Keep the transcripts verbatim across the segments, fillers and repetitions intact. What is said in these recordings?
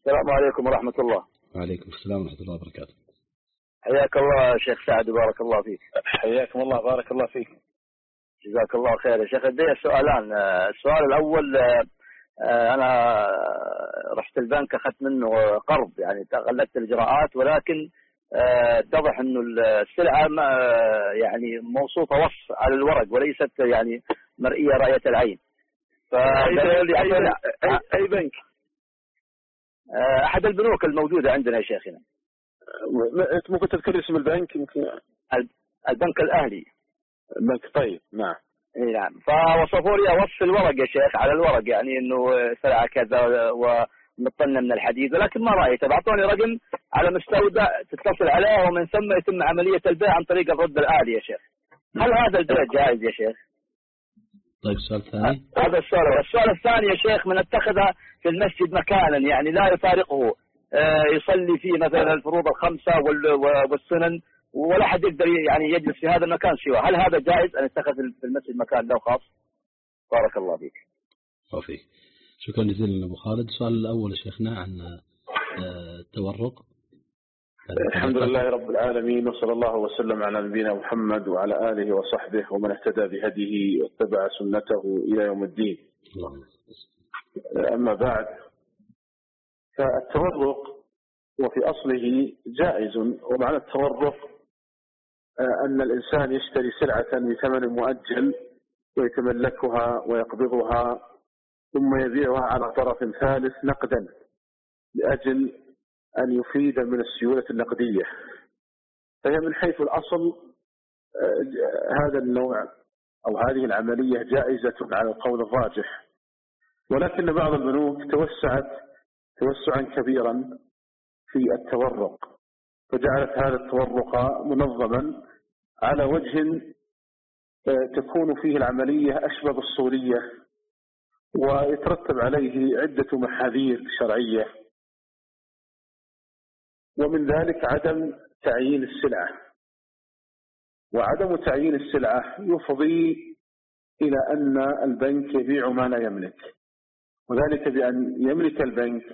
السلام عليكم ورحمة الله. وعليكم السلام ورحمة الله وبركاته. حياك الله شيخ سعد وبارك الله فيك. حياكم الله بارك الله فيك. جزاك الله خير يا شيخ. لدي سؤالان. السؤال الأول، أنا رحت البنك أخذت منه قرض، يعني تغلقت الإجراءات، ولكن اتضح إنه السلعة يعني موصوفة وصف على الورق وليست يعني مرئية رأية العين. أي, أي, أي, أي بنك؟ أحد البنوك الموجودة عندنا يا شيخنا. أنت ممكن تذكر اسم البنك؟ يمكن البنك الأهلي. البنك، طيب نعم. اي نعم. فوصفوا لي وصف الورق يا شيخ على الورق، يعني انه سلعة كذا ومطنة من الحديد، ولكن ما رأيته. بعطوني رقم على مستودع تتصل عليه ومن ثم يتم عملية البيع عن طريق الرد الآلي يا شيخ. هل هذا البيع جائز يا شيخ؟ طيب السؤال الثاني. هذا السؤال. السؤال الثاني يا شيخ، من اتخذ في المسجد مكانا يعني لا يفارقه يصلي فيه مثلا الفروض الخمسة والسنن، ولا حد يقدر يعني يجلس في هذا المكان سواه، هل هذا جائز أن يتخذ في المسجد مكان له خاص؟ بارك الله فيك. وفيك. شكرا جزيلا أبو خالد. السؤال الأول يا شيخنا عن التورق. الحمد لله رب العالمين، وصلى الله وسلم على نبينا محمد وعلى آله وصحبه ومن اهتدى بهديه واتبع سنته إلى يوم الدين. أما بعد، فالتورق وفي أصله جائز. ومعنى التورق أن الإنسان يشتري سلعة بثمن مؤجل ويتملكها ويقبضها ثم يبيعها على طرف ثالث نقدا لأجل أن يفيد من السيولة النقدية. فهي من حيث الأصل هذا النوع أو هذه العملية جائزة على القول الراجح، ولكن بعض البنوك توسعت توسعا كبيرا في التورق، فجعلت هذا التورق منظما على وجه تكون فيه العملية أشبه بالصورية، ويترتب عليه عدة محاذير شرعية، ومن ذلك عدم تعيين السلعة. وعدم تعيين السلعة يفضي إلى أن البنك يبيع ما لا يملك، وذلك بأن يملك البنك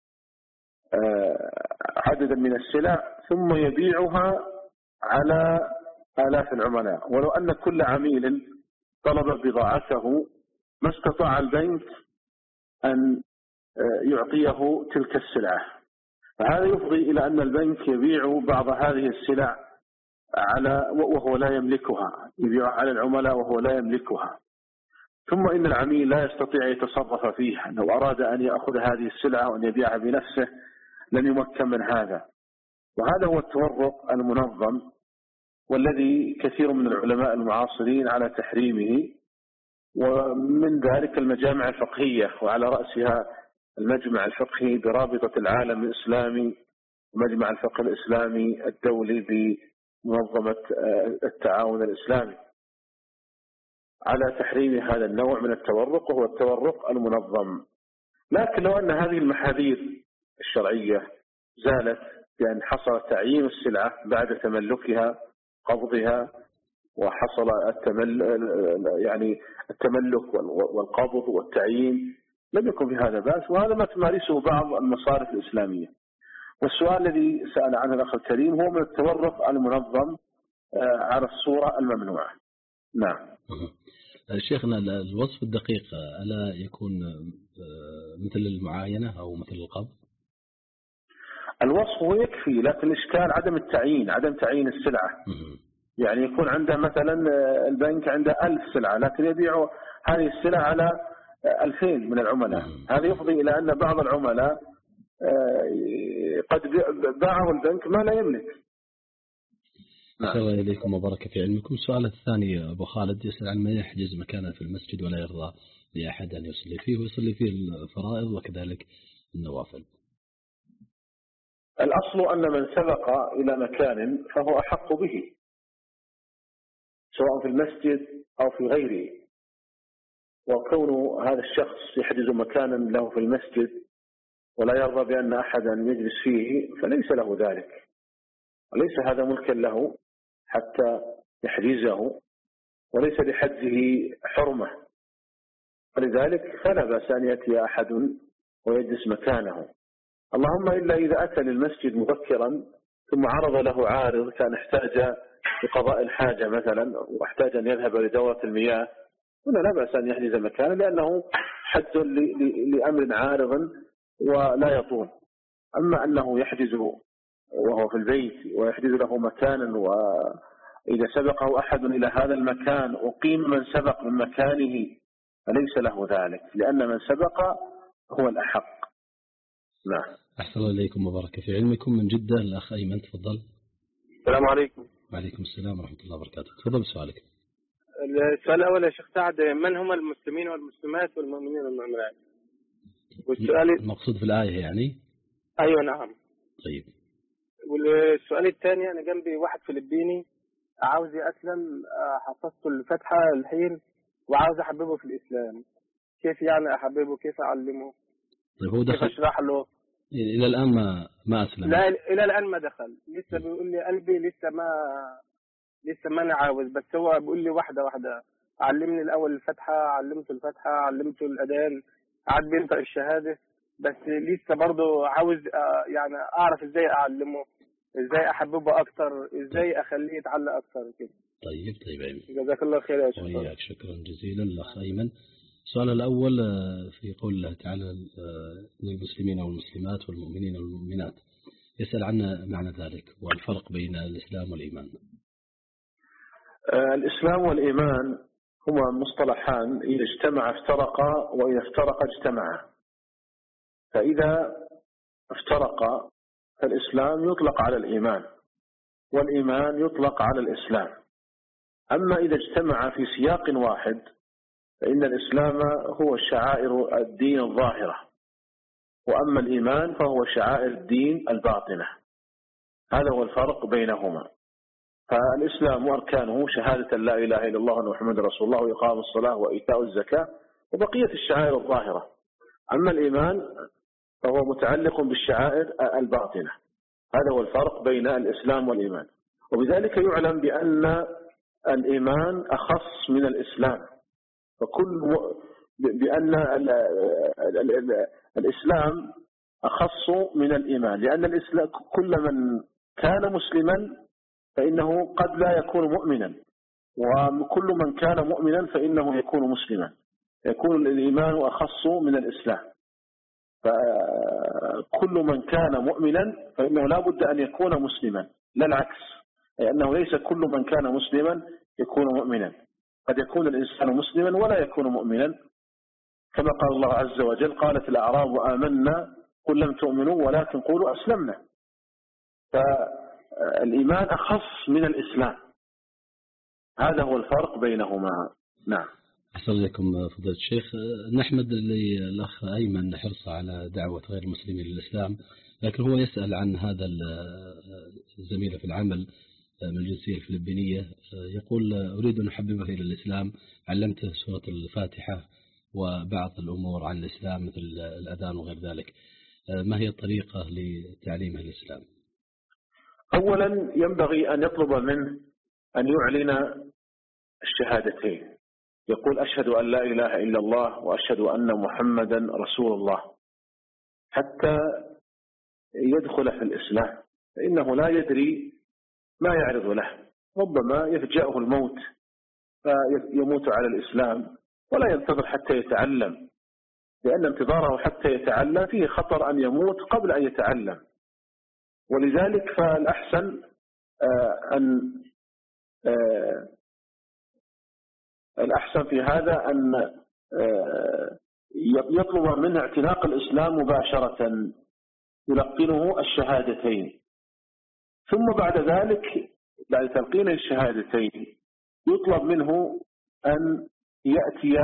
عددا من السلع ثم يبيعها على آلاف العملاء، ولو أن كل عميل طلب بضاعته ما استطاع البنك أن يعطيه تلك السلعة. فهذا يفضي إلى أن البنك يبيع بعض هذه السلع على وهو لا يملكها، يبيعها على العملاء وهو لا يملكها. ثم إن العميل لا يستطيع يتصرف فيها، لو أراد أن يأخذ هذه السلعة وأن يبيعها بنفسه لن يمكن من هذا. وهذا هو التورق المنظم، والذي كثير من العلماء المعاصرين على تحريمه، ومن ذلك المجامع الفقهية، وعلى رأسها المجمع الفقهي برابطة العالم الإسلامي ومجمع الفقه الإسلامي الدولي بمنظمة التعاون الإسلامي، على تحريم هذا النوع من التورق، وهو التورق المنظم. لكن لو أن هذه المحاذير الشرعية زالت بأن حصل تعيين السلعة بعد تملكها قبضها، وحصل التمل يعني التملك والقبض والتعيين، لم يكن في هذا بأس، وهذا ما تمارسه بعض المصارف الإسلامية. والسؤال الذي سأل عنه الأخ الكريم هو من التورق المنظم على الصورة الممنوعة. نعم. شيخنا، الوصف الدقيق ألا يكون مثل المعاينة أو مثل القبض؟ الوصف هو يكفي، لكن الإشكال عدم التعيين، عدم تعيين السلعة. يعني يكون عنده مثلا البنك عنده ألف سلعة، لكن يبيع هذه السلعة على ألفين من العملاء. هذا يفضي إلى أن بعض العملاء قد باعه البنك ما لا يملك. أحسن إليكم وبارك في علمكم. السؤال الثاني أبو خالد يسأل عن من يحجز مكانا في المسجد ولا يرضى لأحد أن يصلي فيه، ويصلي فيه الفرائض وكذلك النوافل. الأصل أن من سبق إلى مكان فهو أحق به، سواء في المسجد أو في غيره. وكون هذا الشخص يحجز مكانا له في المسجد ولا يرضى بأن أحدا يجلس فيه فليس له ذلك، وليس هذا ملكا له حتى يحجزه، وليس لحجزه حرمة، ولذلك فلا بأس أن يأتي أحد ويجلس مكانه اللهم إلا إذا أتى للمسجد مبكرا ثم عرض له عارض كان احتاج لقضاء الحاجة مثلا واحتاج أن يذهب لدورة المياه، هنا لا بأس أن يحجز مكانا لأنه حد لأمر عارض ولا يطول. أما أنه يحجز وهو في البيت ويحجز له مكانا، وإذا سبقه أحد إلى هذا المكان أقيم من سبق من مكانه فليس له ذلك، لأن من سبق هو الأحق. نعم. أحسن الله إليكم وبارك في علمكم. من جدة الأخ أيمن تفضل. السلام عليكم. وعليكم السلام ورحمة الله وبركاته. تفضل سؤالك. السؤال الأول يا شيخ سعد، من هم المسلمين والمسلمات والمؤمنين والمؤمنات؟ والسؤال المقصود في الآية يعني؟ أيوة نعم. طيب. والسؤال الثاني، أنا جنبي واحد فلبيني عاوز يأسلم، حفظته الفتحة الحين وعاوز أحببه في الإسلام، كيف يعني أحببه؟ كيف أعلمه؟ طيب هو دخل؟ كيف أشرح له؟ إلى الآن ما ما أسلم؟ لا إلى الآن ما دخل، لسه بيقول لي قلبي لسه ما لسه ما أنا عاوز، بس هو بيقول لي واحدة واحدة، علمني الأول الفتحة، علمته الفتحة، علمته الأذان، عاد بينطق الشهادة، بس لسه برضه عاوز يعني أعرف إزاي أعلمه، إزاي أحببه أكتر، إزاي أخليه يتعلق أكتر كده. طيب طيب أيمن. جزاك الله خير يا شيخ. وإياك، شكرا جزيلا الأخ أيمن. السؤال الأول في قول الله تعالى للمسلمين والمسلمات والمؤمنين والمؤمنات، يسأل عن معنى ذلك والفرق بين الإسلام والإيمان. الإسلام والإيمان هما مصطلحان إذا اجتمع افترقا وإذا افترقا اجتمعا. فإذا افترقا فالإسلام يطلق على الإيمان والإيمان يطلق على الإسلام. أما إذا اجتمع في سياق واحد فإن الإسلام هو شعائر الدين الظاهرة، وأما الإيمان فهو شعائر الدين الباطنة. هذا هو الفرق بينهما. فالإسلام أركانه شهادة لا إله إلا الله وأن محمد رسول الله وإقام الصلاة وإيتاء الزكاة وبقية الشعائر الظاهرة. أما الإيمان فهو متعلق بالشعائر الباطنة. هذا هو الفرق بين الإسلام والإيمان. وبذلك يعلم بأن الإيمان أخص من الإسلام، فكل بأن الإسلام أخص من الإيمان، لأن الإسلام كل من كان مسلما فإنه قد لا يكون مؤمنا، وكل من كان مؤمنا فإنه يكون مسلما، يكون الإيمان أخص من الإسلام. فكل من كان مؤمنا فإنه لا بد أن يكون مسلما، لا العكس، لأنه ليس كل من كان مسلما يكون مؤمنا، قد يكون الإنسان مسلما ولا يكون مؤمنا، كما قال الله عز وجل قالت الأعراب آمنا قل لم تؤمنوا ولكن قولوا أسلمنا. فالإيمان أخص من الإسلام، هذا هو الفرق بينهما. نعم. أحسن لكم فضيلة الشيخ. نحمد للأخ أيمن حرصه على دعوة غير المسلمين للإسلام، لكن هو يسأل عن هذا الزميل في العمل من الجنسية الفلبينية، يقول أريد أن أحببه إلى الإسلام، علمته سورة الفاتحة وبعض الأمور عن الإسلام مثل الأذان وغير ذلك، ما هي الطريقة لتعليمه الإسلام؟ أولا ينبغي أن يطلب منه أن يعلن الشهادتين، يقول أشهد أن لا إله إلا الله وأشهد أن محمدا رسول الله، حتى يدخل في الإسلام، فإنه لا يدري ما يعرض له، ربما يفجأه الموت فيموت على الإسلام ولا ينتظر حتى يتعلم، لأن انتظاره حتى يتعلم فيه خطر أن يموت قبل أن يتعلم. ولذلك فالأحسن أن الأحسن في هذا أن يطلب منه اعتناق الإسلام مباشرة، يلقنه الشهادتين، ثم بعد ذلك بعد تلقين الشهادتين يطلب منه أن يأتي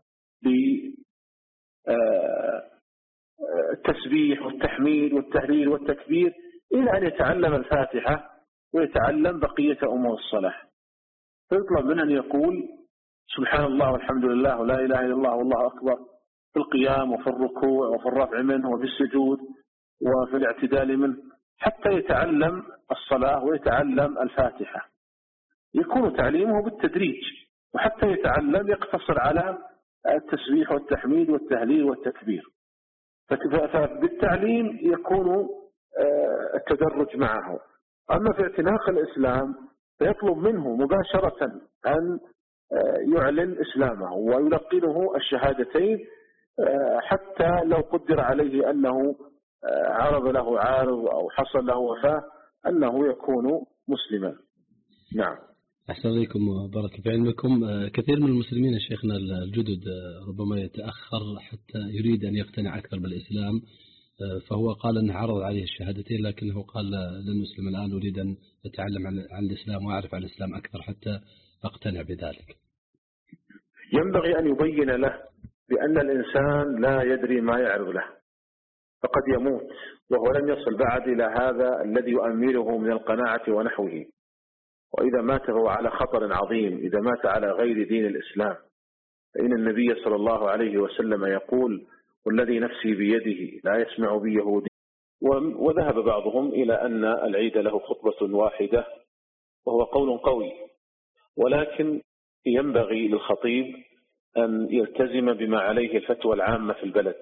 بالتسبيح والتحميد والتهليل والتكبير إلى أن يتعلم الفاتحة ويتعلم بقية أمور الصلاة. فيطلب منه أن يقول سبحان الله والحمد لله ولا إله إلا الله والله أكبر في القيام وفي الركوع وفي الرفع منه وفي السجود وفي الاعتدال منه، حتى يتعلم الصلاة ويتعلم الفاتحة. يكون تعليمه بالتدريج، وحتى يتعلم يقتصر على التسبيح والتحميد والتهليل والتكبير. فبالتعليم يكون التدرج معه. أما في اعتناق الإسلام فيطلب منه مباشرة أن يعلن إسلامه ويلقنه الشهادتين، حتى لو قدر عليه أنه عرض له عارض أو حصل له وفاة أنه يكون مسلما. نعم. أحسن إليكم وبارك في علمكم. كثير من المسلمين شيخنا الجدد ربما يتأخر حتى يريد أن يقتنع أكثر بالإسلام، فهو قال أنه عرض عليه الشهادتين لكنه قال لن أسلم الآن، أريد أن أتعلم عن الإسلام وأعرف عن الإسلام أكثر حتى أقتنع بذلك. ينبغي أن يبين له بأن الإنسان لا يدري ما يعرض له، فقد يموت وهو لم يصل بعد إلى هذا الذي يؤمله من القناعة ونحوه، وإذا مات فهو على خطر عظيم إذا مات على غير دين الإسلام، فإن النبي صلى الله عليه وسلم يقول والذي نفسي بيده لا يسمع بي يهودي. وذهب بعضهم إلى أن العيد له خطبة واحدة، وهو قول قوي، ولكن ينبغي للخطيب أن يلتزم بما عليه الفتوى العامة في البلد،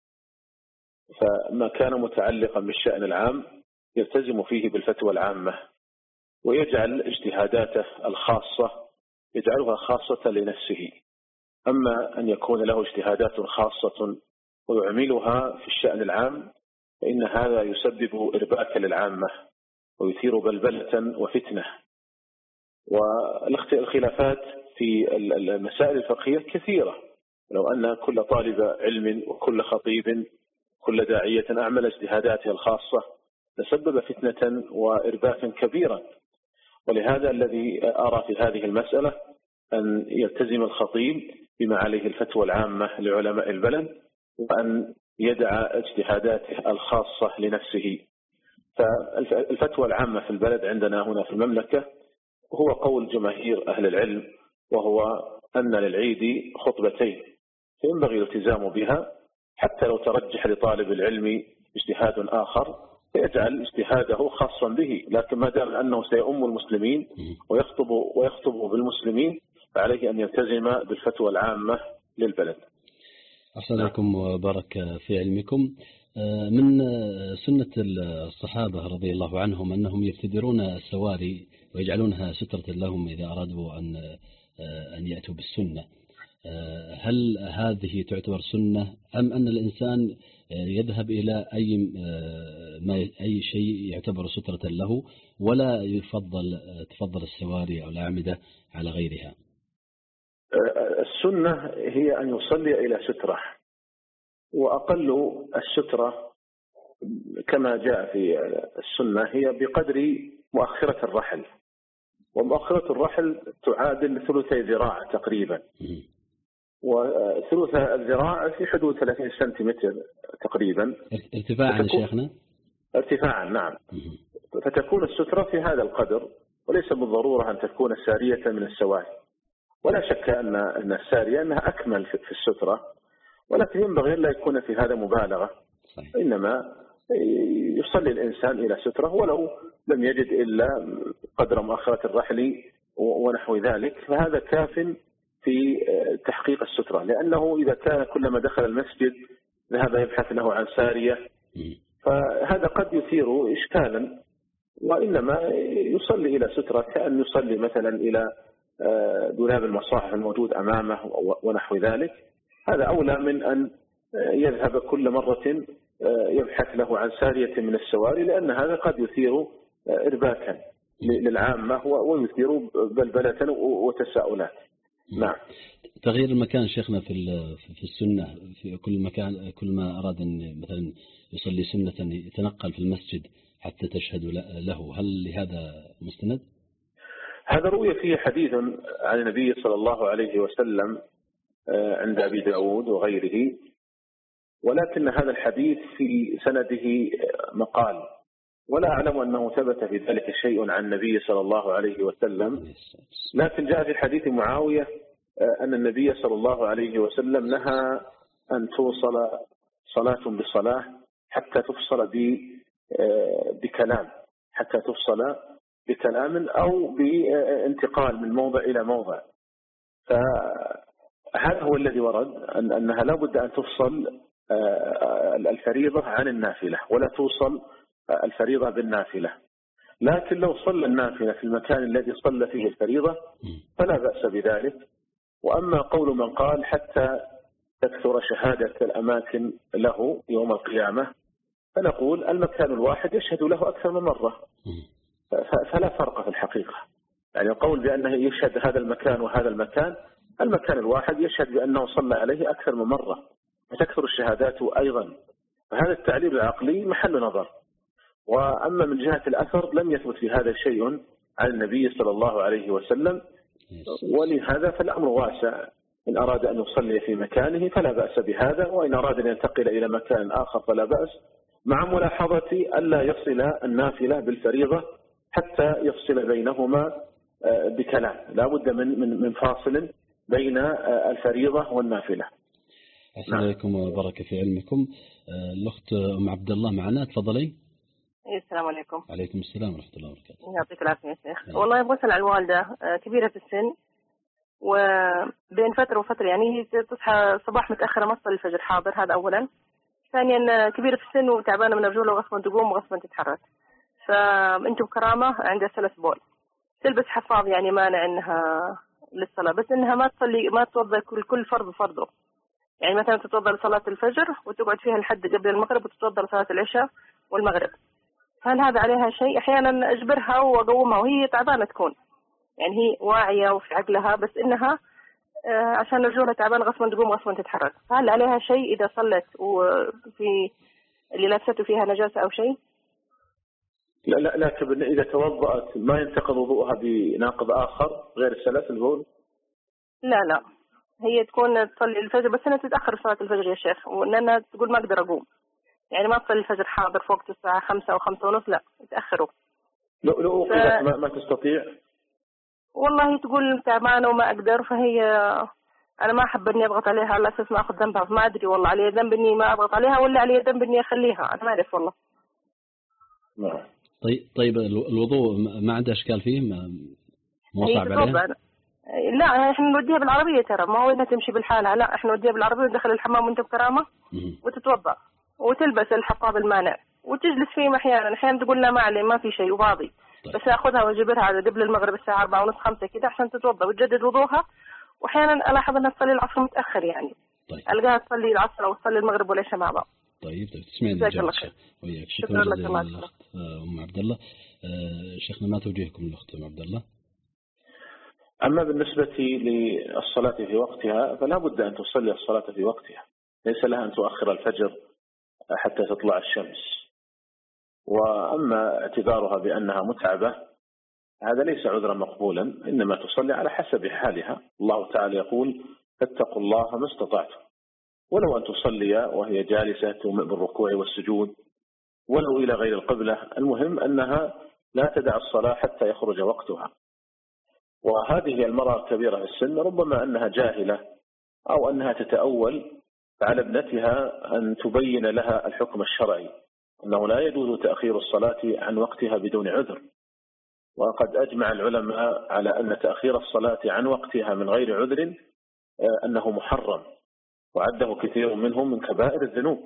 فما كان متعلقا بالشأن العام يلتزم فيه بالفتوى العامة، ويجعل اجتهاداته الخاصة يجعلها خاصة لنفسه. أما أن يكون له اجتهادات خاصة ويعملها في الشأن العام فإن هذا يسبب إرباكا للعامة ويثير بلبلة وفتنة. والخلافات في المسائل الفقهية كثيرة، لو أن كل طالب علم وكل خطيب كل داعية أعمل اجتهاداته الخاصة لسبب فتنة وإرباكا كبيرا. ولهذا الذي أرى في هذه المسألة أن يلتزم الخطيب بما عليه الفتوى العامة لعلماء البلد، وأن يدع اجتهاداته الخاصة لنفسه. فالفتوى العامة في البلد عندنا هنا في المملكة هو قول جماهير أهل العلم، وهو أن للعيد خطبتين، فينبغي الالتزام بها حتى لو ترجح لطالب العلم اجتهاد آخر فيجعل اجتهاده خاصا به، لكن ما دام أنه سيؤم المسلمين ويخطب ويخطب بالمسلمين فعليه أن يلتزم بالفتوى العامة للبلد. أحسن لكم وبارك في علمكم. من سنة الصحابة رضي الله عنهم أنهم يفتدرون السواري ويجعلونها سترة لهم إذا أرادوا أن أن يأتوا بالسنة. هل هذه تعتبر سنة أم أن الإنسان يذهب إلى أي ما أي شيء يعتبر سترة له ولا يفضل تفضل السواري أو الأعمدة على غيرها؟ السنة هي أن يصلي إلى سترة، وأقل السترة كما جاء في السنة هي بقدر مؤخرة الرحل، ومؤخرة الرحل تعادل ثلثي ذراع تقريبا، وثلث الذراع في حدود ثلاثين سنتيمتر تقريبا ارتفاعا شيخنا. ارتفاعا نعم. فتكون السترة في هذا القدر، وليس بالضرورة أن تكون سارية من السواري، ولا شك أن أن السارية أنها أكمل في السترة، ولكن ينبغي أن لا يكون في هذا مبالغة. صحيح. إنما يصلي الإنسان إلى سترة ولو لم يجد إلا قدر مؤخرة الرحل ونحو ذلك، فهذا كاف في تحقيق السترة، لأنه إذا كان كلما دخل المسجد ذهب يبحث له عن سارية فهذا قد يثير إشكالا، وإنما يصلي إلى سترة كأن يصلي مثلا إلى دولاب المصاحف الموجود أمامه ونحو ذلك. هذا أولى من أن يذهب كل مرة يبحث له عن سارية من السواري، لأن هذا قد يثير إرباكا للعامة ويثير بلبلة وتساؤلات. نعم. تغيير المكان شيخنا في في السنة في كل مكان، كل ما أراد أن مثلا يصلي سنة يتنقل في المسجد حتى تشهد له، هل لهذا مستند؟ هذا روي فيه حديث عن النبي صلى الله عليه وسلم عند أبي داود وغيره، ولكن هذا الحديث في سنده مقال، ولا أعلم أنه ثبت في ذلك شيء عن النبي صلى الله عليه وسلم. لكن جاء في حديث معاوية أن النبي صلى الله عليه وسلم نهى أن توصل صلاة بصلاة حتى تفصل بكلام حتى تفصل بكلام أو بانتقال من موضع إلى موضع. فهذا هو الذي ورد أن أنها لا بد أن تفصل الفريضة عن النافلة، ولا توصل الفريضة بالنافلة. لكن لو صلى النافلة في المكان الذي صلى فيه الفريضة فلا بأس بذلك. وأما قول من قال حتى تكثر شهادة الأماكن له يوم القيامة، فنقول المكان الواحد يشهد له أكثر من مرة، فلا فرق في الحقيقة. يعني القول بأنه يشهد هذا المكان وهذا المكان، المكان الواحد يشهد بأنه صلى عليه أكثر من مرة، فتكثر الشهادات أيضا. فهذا التعليل العقلي محل نظر. وأما من جهة الأثر لم يثبت في هذا شيء عن النبي صلى الله عليه وسلم، ولهذا فالأمر واسع. إن أراد أن يصلي في مكانه فلا بأس بهذا، وإن أراد أن ينتقل إلى مكان آخر فلا بأس، مع ملاحظة ألا يصل النافلة بالفريضة حتى يفصل بينهما بكلام. لا بد من من من فاصل بين الفريضة والنافلة. أحسن عليكم وبارك في علمكم. الأخت أم عبد الله معنا، تفضلي. السلام عليكم. عليكم السلام ورحمة الله وبركاته. يعطيك العافية يا شيخ. والله بسأل على الوالدة كبيرة في السن، وبين فترة وفترة يعني هي تصحى صباح متأخرة ما تصلي الفجر، حاضر، هذا أولا. ثانيا كبيرة في السن وتعبانة من الرجولة وغصبا تقوم وغصبا تتحرك. فأنتم بكرامة عندها سلس بول، تلبس حفاظ يعني مانع إنها للصلاة، بس إنها ما تصلي ما تتوضأ كل كل فرض فرضه. يعني مثلا تتوضأ لصلاة الفجر وتقعد فيها لحد قبل المغرب، وتتوضأ لصلاة العشاء والمغرب. فهل هذا عليها شيء؟ أحيانا أجبرها وأقومها وهي تعبانة تكون، يعني هي واعية وفي عقلها، بس إنها عشان رجولها تعبانة غصبا تقوم غصبا تتحرك. فهل عليها شيء إذا صلت وفي اللي لابسته فيها نجاسة أو شيء؟ لا لا لكن إذا توضأت ما ينتقض وضوءها بناقض آخر غير السلس البول؟ لا لا، هي تكون تصلي الفجر بس أنا تتأخر صلاة الفجر يا شيخ، وأنها تقول ما أقدر أقوم، يعني ما تصلي الفجر حاضر في وقت الساعة خمسة أو خمسة ونص، لا تأخروا. لو لو ف... ما, ما تستطيع؟ والله تقول تعبانة وما أقدر، فهي أنا ما أحب إني أضغط عليها على أساس ما أخذ ذنبها، فما أدري والله علي ذنب إني ما أضغط عليها ولا علي ذنب إني أخليها، أنا ما أعرف والله. نعم. طيب طيب الوضوء ما عنده إشكال فيه؟ مو صعب عليها؟ لا احنا نوديها بالعربية ترى، ما هو انها تمشي بالحالة، لا احنا نوديها بالعربية وندخل الحمام وانت بكرامة وتتوضأ وتلبس الحفاظ المانع وتجلس فيه. احيانا احيانا تقول لا ما علي ما في شيء وباضي، طيب. بس اخذها واجبرها على قبل المغرب الساعة أربعة ونص خمسة كده عشان تتوضأ وتجدد وضوءها. واحيانا الاحظ انها تصلي العصر متأخر، يعني طيب. القاها تصلي العصر او تصلي المغرب والعشاء مع بعض. طيب طيب تسمعني الإجابة وياك. شكرا جزيلا الأخت أم عبد الله. أه شيخنا ما توجيهكم الأخت أم عبد الله؟ أما بالنسبة للصلاة في وقتها فلا بد أن تصلي الصلاة في وقتها، ليس لها أن تؤخر الفجر حتى تطلع الشمس. وأما اعتذارها بأنها متعبة هذا ليس عذرا مقبولا، إنما تصلي على حسب حالها. الله تعالى يقول فاتقوا الله ما استطعتم، ولو أن تصلي وهي جالسة تومئ بالركوع والسجود ولو إلى غير القبلة، المهم أنها لا تدع الصلاة حتى يخرج وقتها. وهذه المرأة كبيرة في السن ربما أنها جاهلة أو أنها تتأول، فعلى ابنتها أن تبين لها الحكم الشرعي أنه لا يجوز تأخير الصلاة عن وقتها بدون عذر. وقد أجمع العلماء على أن تأخير الصلاة عن وقتها من غير عذر أنه محرم، وعده كثير منهم من كبائر الذنوب.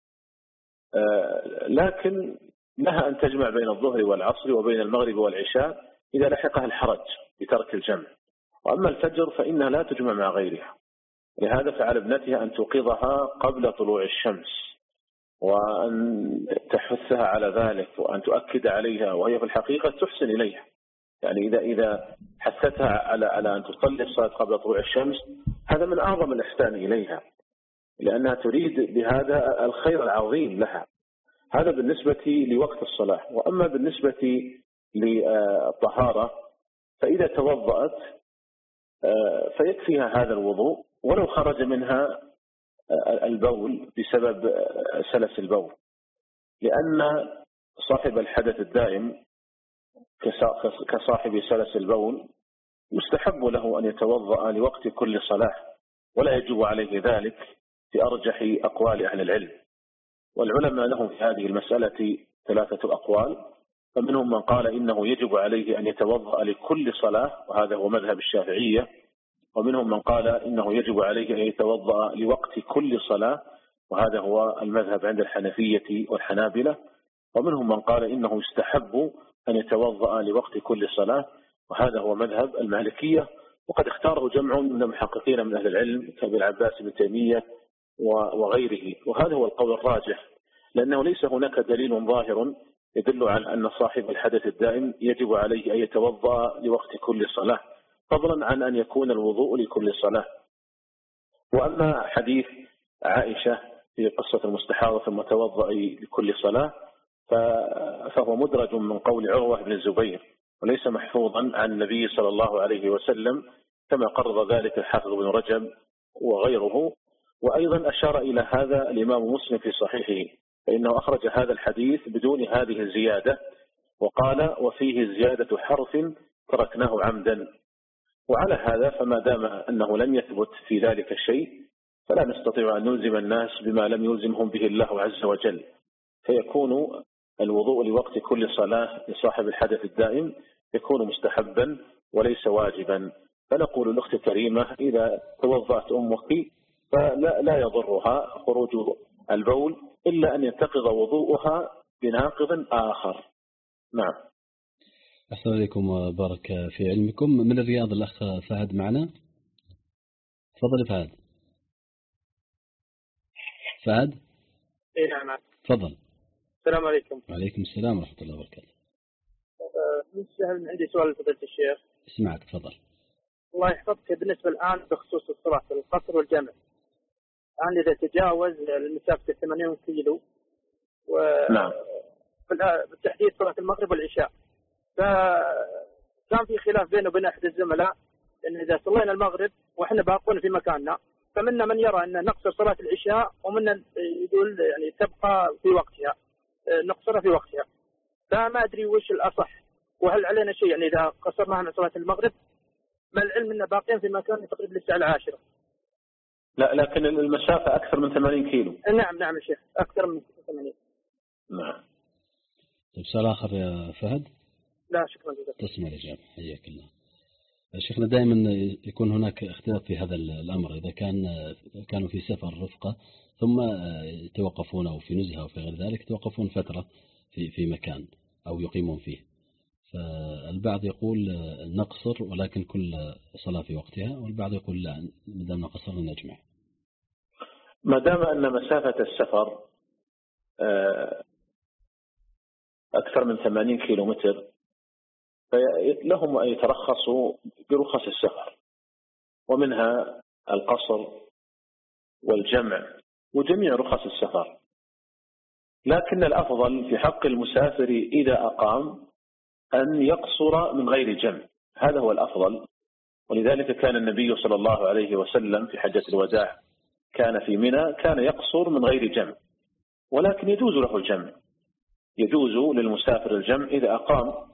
لكن لها أن تجمع بين الظهر والعصر وبين المغرب والعشاء إذا لحقها الحرج بترك الجمع. وأما الفجر فإنها لا تجمع مع غيرها، لهذا فعلى ابنتها أن توقظها قبل طلوع الشمس وأن تحثها على ذلك وأن تؤكد عليها، وهي في الحقيقة تحسن إليها. يعني إذا إذا حثتها على على أن تصلي الصلاة قبل طلوع الشمس هذا من أعظم الإحسان إليها، لأنها تريد بهذا الخير العظيم لها. هذا بالنسبة لوقت الصلاة. وأما بالنسبة للطهارة فإذا توضأت فيكفيها هذا الوضوء ولو خرج منها البول بسبب سلس البول، لأن صاحب الحدث الدائم كصاحب سلس البول يستحب له أن يتوضأ لوقت كل صلاة، ولا يجب عليه ذلك في أرجح أقوال أهل العلم. والعلماء لهم في هذه المسألة ثلاثة أقوال، فمنهم من قال إنه يجب عليه أن يتوضأ لكل صلاة، وهذا هو مذهب الشافعية. ومنهم من قال إنه يجب عليه أن يتوضأ لوقت كل صلاة، وهذا هو المذهب عند الحنفية والحنابلة، ومنهم من قال إنه يستحب أن يتوضأ لوقت كل صلاة، وهذا هو مذهب المالكية، وقد اختاره جمع من المحققين من أهل العلم كابن العباس بن تيمية وغيره، وهذا هو القول الراجح، لأنه ليس هناك دليل ظاهر يدل على أن صاحب الحدث الدائم يجب عليه أن يتوضأ لوقت كل صلاة، فضلا عن أن يكون الوضوء لكل صلاة. وأما حديث عائشة في قصة المستحاضة ثم توضأ لكل صلاة فهو مدرج من قول عروة بن الزبير، وليس محفوظا عن النبي صلى الله عليه وسلم كما قرر ذلك الحافظ بن رجب وغيره. وأيضا أشار إلى هذا الإمام مسلم في صحيحه، فإنه أخرج هذا الحديث بدون هذه الزيادة، وقال وفيه زيادة حرف تركناه عمدا. وعلى هذا فما دام أنه لم يثبت في ذلك الشيء فلا نستطيع أن نلزم الناس بما لم يلزمهم به الله عز وجل، فيكون الوضوء لوقت كل صلاة لصاحب الحدث الدائم يكون مستحبا وليس واجبا. فنقول الأخت الكريمة إذا توضأت أمك فلا لا يضرها خروج البول إلا أن ينتقض وضوءها بناقض آخر. نعم. أحسن عليكم وبارك في علمكم. من الرياض الأخ فهد معنا، تفضل فهد. فهد إيه نعم تفضل. السلام عليكم. وعليكم السلام ورحمة الله وبركاته. عندي سؤال لفضيلة الشيخ. اسمعك تفضل. الله يحفظك، بالنسبة الآن بخصوص الصلاة القصر والجمع، يعني إذا تجاوز المسافة ثمانين كيلو و نعم بالتحديد صلاة المغرب والعشاء، فكان في خلاف بينه وبين أحد الزملاء أن إذا صلينا المغرب وإحنا باقون في مكاننا فمنا من يرى أن نقصر صلاة العشاء ومنا يقول يعني تبقى في وقتها نقصرها في وقتها، فما أدري وش الأصح وهل علينا شيء يعني إذا قصرنا عن صلاة المغرب مع العلم أننا باقين في مكان تقريبا للساعة العاشرة. لا لكن المسافة أكثر من ثمانين كيلو. نعم نعم يا شيخ أكثر من ثمانين. نعم. طيب سؤال آخر يا فهد؟ لا شكرا جزيلا. تسمع الإجابة حياك الله. شيخنا دائما يكون هناك اختلاف في هذا الأمر، إذا كان كانوا في سفر رفقة ثم يتوقفون أو في نزهة أو في غير ذلك يتوقفون فترة في في مكان أو يقيمون فيه، فالبعض يقول نقصر ولكن كل صلاة في وقتها، والبعض يقول لا ما دام قصرنا نجمع. ما دام أن مسافة السفر أكثر من ثمانين كيلو متر فلهم أن يترخصوا برخص السفر، ومنها القصر والجمع وجميع رخص السفر، لكن الأفضل في حق المسافر إذا أقام أن يقصر من غير جمع، هذا هو الأفضل. ولذلك كان النبي صلى الله عليه وسلم في حجة الوداع كان في منى كان يقصر من غير جمع، ولكن يجوز له الجمع، يجوز للمسافر الجمع إذا أقام.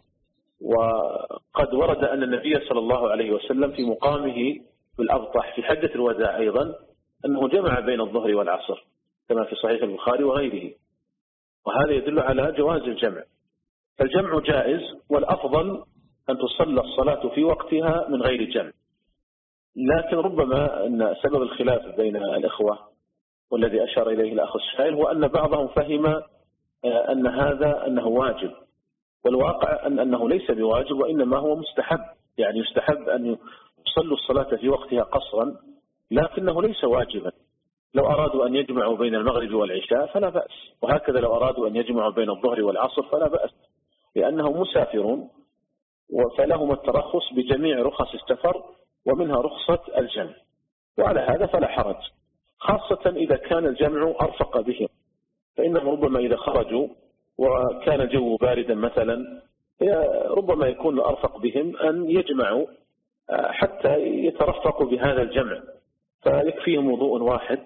وقد ورد أن النبي صلى الله عليه وسلم في مقامه بالأبطح في حجة الوداع أيضا أنه جمع بين الظهر والعصر كما في صحيح البخاري وغيره، وهذا يدل على جواز الجمع. فالجمع جائز، والأفضل أن تصلى الصلاة في وقتها من غير جمع، لكن ربما أن سبب الخلاف بين الإخوة والذي أشار إليه الأخ السائل هو أن بعضهم فهم أن هذا أنه واجب، والواقع أن أنه ليس بواجب وإنما هو مستحب، يعني يستحب أن يصلوا الصلاة في وقتها قصرا لكنه ليس واجبا. لو أرادوا أن يجمعوا بين المغرب والعشاء فلا بأس، وهكذا لو أرادوا أن يجمعوا بين الظهر والعصر فلا بأس، لأنهم مسافرون فلهم الترخص بجميع رخص السفر ومنها رخصة الجمع، وعلى هذا فلا حرج، خاصة إذا كان الجمع أرفق بهم، فإنهم ربما إذا خرجوا وكان الجو باردا مثلا ربما يكون أرفق بهم أن يجمعوا حتى يترفقوا بهذا الجمع فيكفيهم وضوء واحد.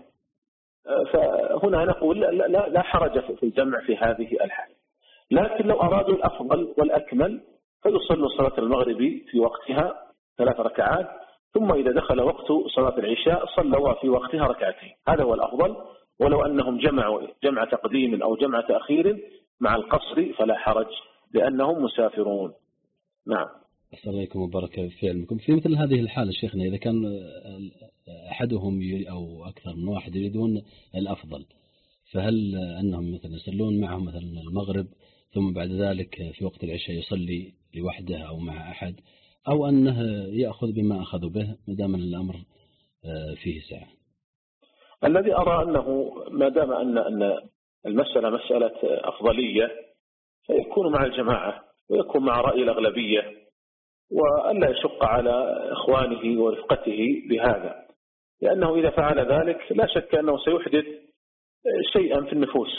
فهنا نقول لا, لا, لا حرج في الجمع في هذه الحالة، لكن لو أرادوا الأفضل والأكمل فيصلوا صلاة المغرب في وقتها ثلاث ركعات، ثم إذا دخل وقت صلاة العشاء صلوا في وقتها ركعتين، هذا هو الأفضل. ولو أنهم جمعوا جمع تقديم أو جمع تأخير مع القصر فلا حرج لأنهم مسافرون. نعم. السلام عليكم وبارك في علمكم. في مثل هذه الحالة شيخنا إذا كان أحدهم أو أكثر من واحد يريدون الأفضل فهل أنهم مثلا يصلون معهم مثلا المغرب ثم بعد ذلك في وقت العشاء يصلي لوحده أو مع أحد، أو أنه يأخذ بما أخذوا به ما دام الأمر فيه سعة؟ الذي أرى أنه ما دام أن أن المسألة مسألة أفضلية فيكون مع الجماعة ويكون مع رأي الأغلبية، وألا يشق على إخوانه ورفقته بهذا، لأنه إذا فعل ذلك لا شك أنه سيحدث شيئا في النفوس،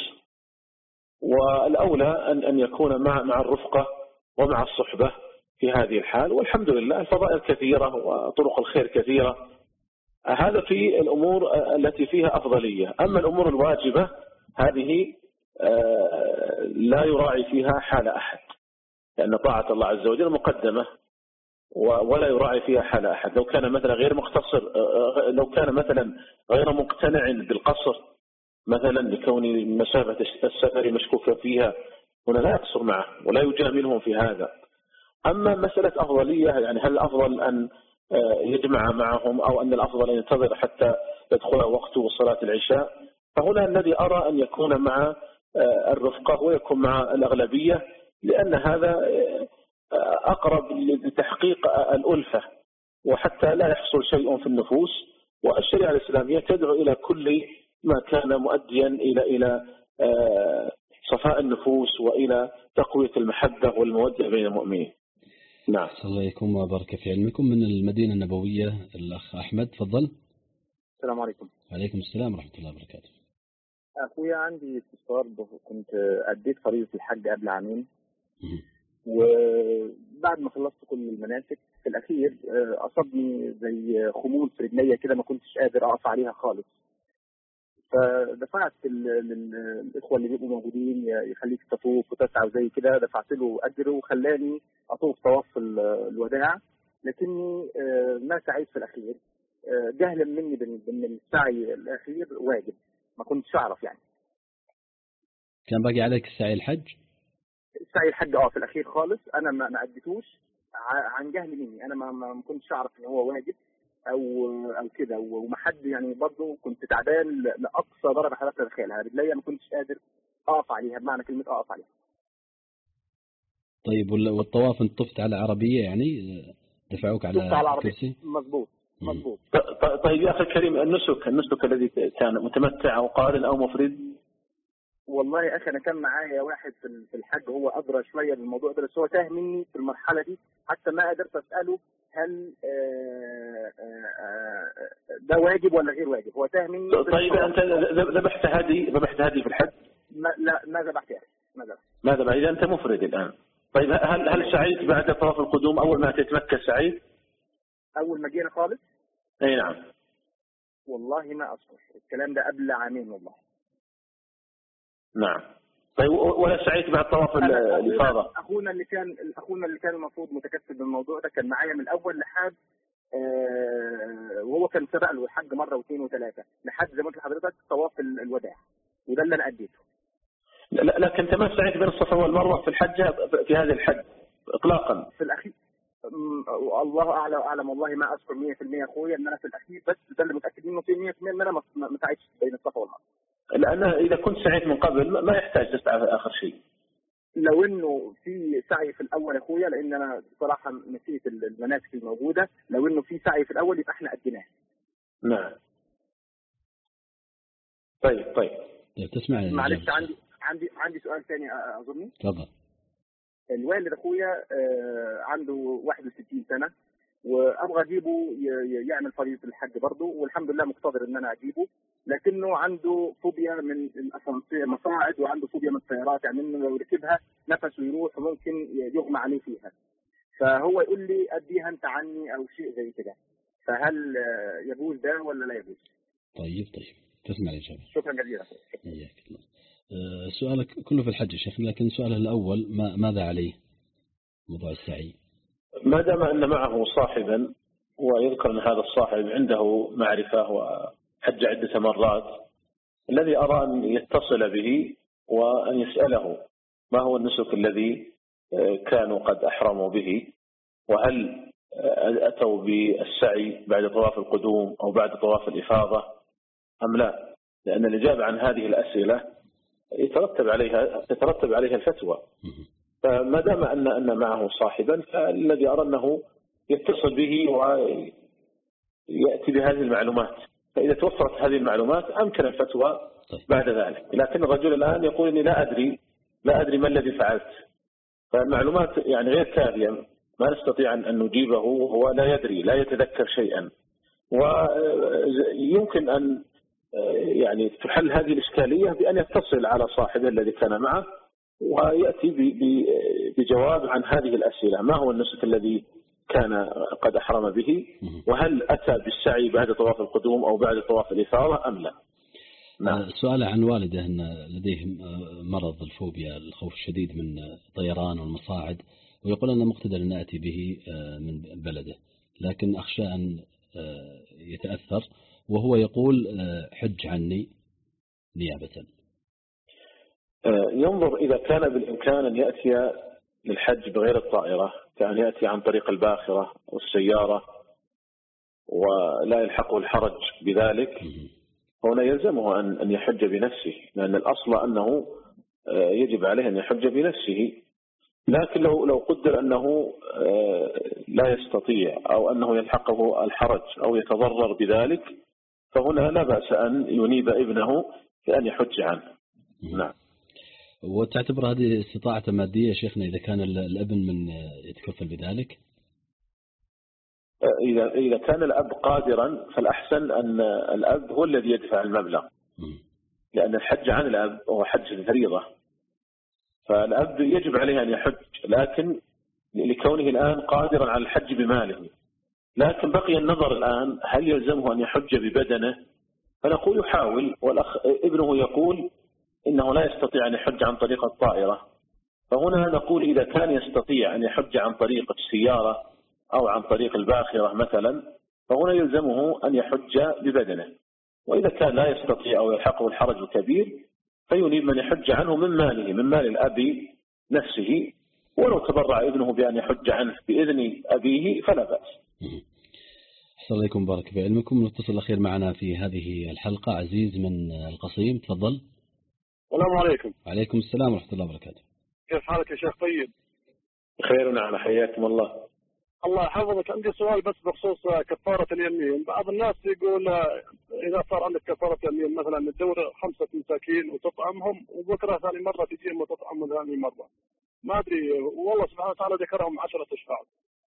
والأولى أن أن يكون مع مع الرفقة ومع الصحبة في هذه الحال. والحمد لله الفضائل كثيرة وطرق الخير كثيرة، هذا في الأمور التي فيها أفضلية. أما الأمور الواجبة هذه لا يراعي فيها حال أحد، لأن طاعة الله عز وجل مقدمة ولا يراعي فيها حال أحد. لو كان مثلا غير مختصر، لو كان مثلا غير مقتنع بالقصر مثلا لكون مسافة السفر مشكوكة فيها، هنا لا يقصر معه ولا يجاملهم في هذا. أما مسألة أفضلية، يعني هل الأفضل أن يجمع معهم أو أن الأفضل أن ينتظر حتى يدخل وقت صلاة العشاء، فهنا الذي أرى أن يكون مع الرفقة ويكون مع الأغلبية، لأن هذا أقرب لتحقيق الألفة وحتى لا يحصل شيء في النفوس. والشريعة الإسلامية تدعو إلى كل ما كان مؤديا إلى إلى صفاء النفوس وإلى تقوية المحبة والمودة بين المؤمنين. نعم. صلى الله عليكم وبارك في علمكم. من المدينة النبوية الأخ أحمد، تفضل. السلام عليكم. وعليكم السلام ورحمة الله وبركاته. أخويا عندي استفسار، كنت أديت فريضة الحج قبل عامين، وبعد ما خلصت كل المناسك في الأخير أصابني زي خمول في رجليا كده، ما كنتش قادر أقف عليها خالص. فدفعت للإخوة اللي بيبقوا موجودين يخليك تطوف وتسعى وزي كده، دفعت له أجر وخلاني أطوف طواف الوداع، لكني ما سعيت في الأخير جهلا مني بأن السعي الأخير واجب، ما كنتش أعرف. يعني كان باقي عليك السعي الحج؟ السعي الحج اه في الأخير خالص أنا ما ما أديتوش عن جهل مني، أنا ما ما كنتش أعرف إن هو واجب او او كده، ومحد يعني برضه كنت تعبان لاقصى درجه حضرتك تتخيلها، رجليا ما كنتش قادر اقف عليها بمعنى كلمه اقف عليها. طيب والطواف انت طفت على عربيه يعني دفعوك على, على كرسي؟ مظبوط مظبوط. طيب يا اخي الكريم، النسك النسك الذي كان متمتع او قارن او مفرد؟ والله يا اخي انا كان معايا واحد في الحج هو ادرى شويه بالموضوع ده، بس هو تاه مني في المرحله دي، حتى ما قدرت اساله هل ده واجب ولا غير واجب، هو تاه مني. طيب انت ذبحت هدي ذبحت هدي في الحج؟ ما لا ما ذبحت يا اخي، ما ذبحت. ما ذبحت، اذا انت مفرد الان. طيب هل هل سعيت بعد طواف القدوم اول ما اتيت مكه سعيت؟ اول ما جينا خالص؟ اي نعم. والله ما اذكر الكلام ده، قبل عامين والله. نعم. طيب ولا سعيت بعد طواف الافاضه؟ اخونا اللي كان اخونا اللي كان المفروض متكفل بالموضوع ده كان معايا من الاول لحد آه وهو كان سبق له الحج مره واثنين وثلاثه لحد زي ما قلت لحضرتك طواف الوداع، وده اللي انا اديته. لا لكن انت ما سعيت بين الصفا والمروه في الحج في هذا الحج اطلاقا؟ في الاخير الله اعلم اعلم والله ما اذكر مية في المية اخويا ان انا في الاخير، بس ده اللي متاكد منه في مية في المية ان انا ما سعيتش بين الصفا والمروه. لأن إذا كنت سعيت من قبل ما يحتاج تسعى في آخر شيء. لو إنه في سعي في الأول يا أخويا، لأن أنا بصراحة نسيت المناسك الموجودة، لو إنه في سعي في الأول يبقى إحنا أديناه. نعم. طيب طيب. تسمع. معلش عندي عندي عندي سؤال ثاني أظني. تفضل. الوالد أخويا عنده واحد وستين سنة، وأبغى أجيبه يعمل فريضة الحج برضه، والحمد لله مقتدر إن أنا أجيبه، لكنه عنده فوبيا من المصاعد وعنده فوبيا من الطيارات، يعني انه لو ركبها نفسه يروح وممكن يغمى عليه فيها. فهو يقول لي اديها انت عني او شيء زي كده، فهل يجوز ده ولا لا يجوز؟ طيب طيب تسمع الإجابة. شكرا جزيلا. إياك الله. أه سؤالك كله في الحج يا شيخ، لكن سؤاله الأول ما ماذا عليه موضوع السعي؟ ما دام أن معه صاحبا ويذكر أن هذا الصاحب عنده معرفة وحج عدة مرات، الذي أرى أن يتصل به وأن يسأله ما هو النسك الذي كانوا قد أحرموا به، وهل أتوا بالسعي بعد طواف القدوم أو بعد طواف الإفاضة أم لا، لأن الإجابة عن هذه الأسئلة يترتب عليها تترتب عليها الفتوى. فما دام أن أن معه صاحبا، فالذي أرى أنه يتصل به ويأتي بهذه المعلومات، فإذا توفرت هذه المعلومات أمكن الفتوى بعد ذلك. لكن الرجل الآن يقول إني لا أدري لا أدري ما الذي فعلت، فالمعلومات يعني غير كافية، ما نستطيع أن نجيبه وهو لا يدري لا يتذكر شيئا. ويمكن أن يعني تحل هذه الإشكالية بأن يتصل على صاحبه الذي كان معه ويأتي بجواب عن هذه الأسئلة: ما هو النسك الذي كان قد أحرم به، وهل أتى بالسعي بعد طواف القدوم أو بعد طواف الإفاضة أم لا؟ نعم. سؤال عن والده أن لديه مرض الفوبيا، الخوف الشديد من الطيران والمصاعد، ويقول أن مقتدر أن أتي به من بلده، لكن أخشى أن يتأثر، وهو يقول حج عني نيابة. ينظر إذا كان بالإمكان أن يأتي للحج بغير الطائرة، كان يأتي عن طريق الباخرة والسيارة ولا يلحقه الحرج بذلك، هنا يلزمه أن يحج بنفسه، لأن الأصل أنه يجب عليه أن يحج بنفسه. لكن لو لو قدر أنه لا يستطيع أو أنه يلحقه الحرج أو يتضرر بذلك، فهنا لا بأس أن ينيب ابنه بأن يحج عنه. نعم. وتعتبر هذه استطاعة مادية شيخنا إذا كان الابن من يتكفل بذلك؟ إذا إذا كان الأب قادرا فالأحسن أن الأب هو الذي يدفع المبلغ، لأن الحج عن الأب هو حج الفريضة، فالأب يجب عليه أن يحج، لكن لكونه الآن قادرا على الحج بماله. لكن بقي النظر الآن هل يلزمه أن يحج ببدنه؟ فنقول يحاول، والأخ ابنه يقول إنه لا يستطيع أن يحج عن طريق الطائرة، فهنا نقول إذا كان يستطيع أن يحج عن طريق السيارة أو عن طريق الباخرة مثلا، فهنا يلزمه أن يحج ببدنه. وإذا كان لا يستطيع أو يلحقه الحرج الكبير فينيب من يحج عنه من ماله، من مال الأب نفسه، ولو تبرع ابنه بأن يحج عنه بإذن أبيه فلا بأس. أحسن عليكم، بارك في علمكم. نتصل الأخير معنا في هذه الحلقة عزيز من القصيم، تفضل. السلام عليكم. وعليكم السلام ورحمة الله وبركاته. كيف حالك يا شيخ؟ طيب خير ونعم، حياكم الله. الله يحفظك. عندي سؤال بس بخصوص كفارة اليمين. بعض الناس يقول إذا صار عندك كفارة يمين مثلا تدور خمسة مساكين وتطعمهم، وبكرة ثاني مرة تجيهم وتطعمهم ثاني مرة، ما أدري، والله سبحانه وتعالى ذكرهم عشرة أشفاع.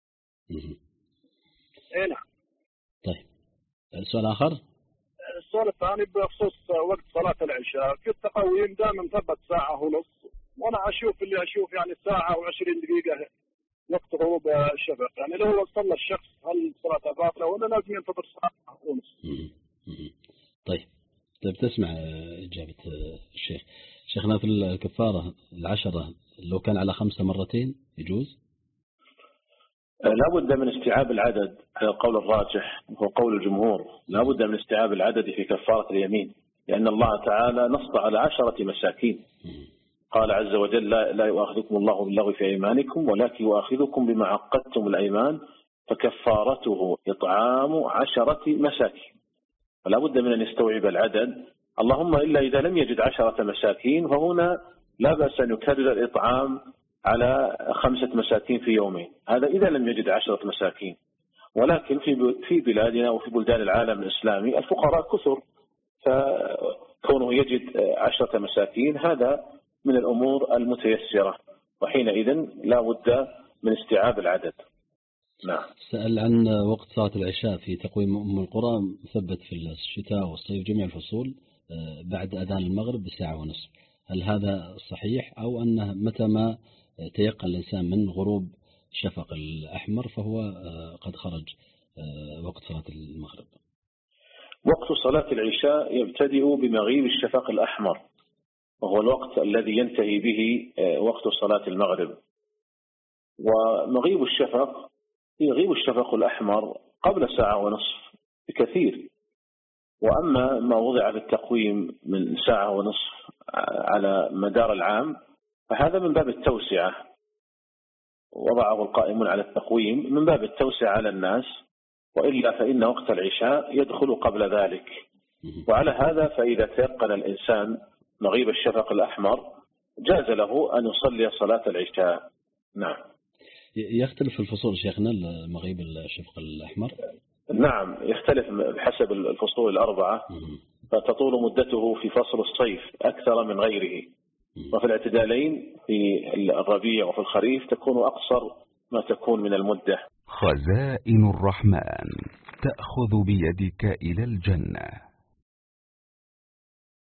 إيه نعم. طيب السؤال آخر. السؤال الثاني بخصوص وقت صلاة العشاء، في التقويم دائما مثبت ساعة ونص، وأنا أشوف اللي أشوف يعني ساعة وعشرين دقيقة وقت غروب الشفق، يعني لو وصل الشخص هل صلاة باطلة ولا لازم ينتظر ساعة ونص؟ طيب طيب تسمع إجابة الشيخ. شيخنا في الكفارة العشرة لو كان على خمسة مرتين يجوز؟ لا بد من استيعاب العدد على القول الراجح وهو قول الجمهور، لا بد من استيعاب العدد في كفارة اليمين، لأن الله تعالى نص على عشرة مساكين. قال عز وجل: لا, لا يؤاخذكم الله باللغو في أيمانكم ولكن يؤاخذكم بما عقدتم الأيمان فكفارته إطعام عشرة مساكين. فلا بد من أن يستوعب العدد، اللهم إلا إذا لم يجد عشرة مساكين، فهنا لا بأس أن يكرر الإطعام على خمسة مساكين في يومين، هذا إذا لم يجد عشرة مساكين. ولكن في في بلادنا وفي بلدان العالم الإسلامي الفقراء كثر، فكونه يجد عشرة مساكين هذا من الأمور المتيسرة، وحينئذ لا بد من استيعاب العدد. نعم. سأل عن وقت صلاة العشاء في تقويم أم القرى، مثبت في الشتاء والصيف جميع الفصول بعد أذان المغرب بساعة ونصف، هل هذا صحيح أو أنه متى ما تيقن الإنسان من غروب شفق الأحمر فهو قد خرج وقت صلاة المغرب؟ وقت صلاة العشاء يبتدئ بمغيب الشفق الأحمر، وهو الوقت الذي ينتهي به وقت صلاة المغرب. ومغيب الشفق يغيب الشفق الأحمر قبل ساعة ونصف بكثير، وأما ما وضع في التقويم من ساعة ونصف على مدار العام فهذا من باب التوسعة، وضعه القائمون على التقويم من باب التوسعة على الناس، وإلا فإن وقت العشاء يدخل قبل ذلك، وعلى هذا فإذا تيقن الإنسان مغيب الشفق الأحمر جاز له أن يصلي صلاة العشاء. نعم. يختلف الفصول شيخنا مغيب الشفق الأحمر؟ نعم يختلف بحسب الفصول الأربعة، فتطول مدته في فصل الصيف أكثر من غيره، وفي الاعتدالين في الربيع وفي الخريف تكون أقصر ما تكون من المدة. خزائن الرحمن تأخذ بيدك إلى الجنة.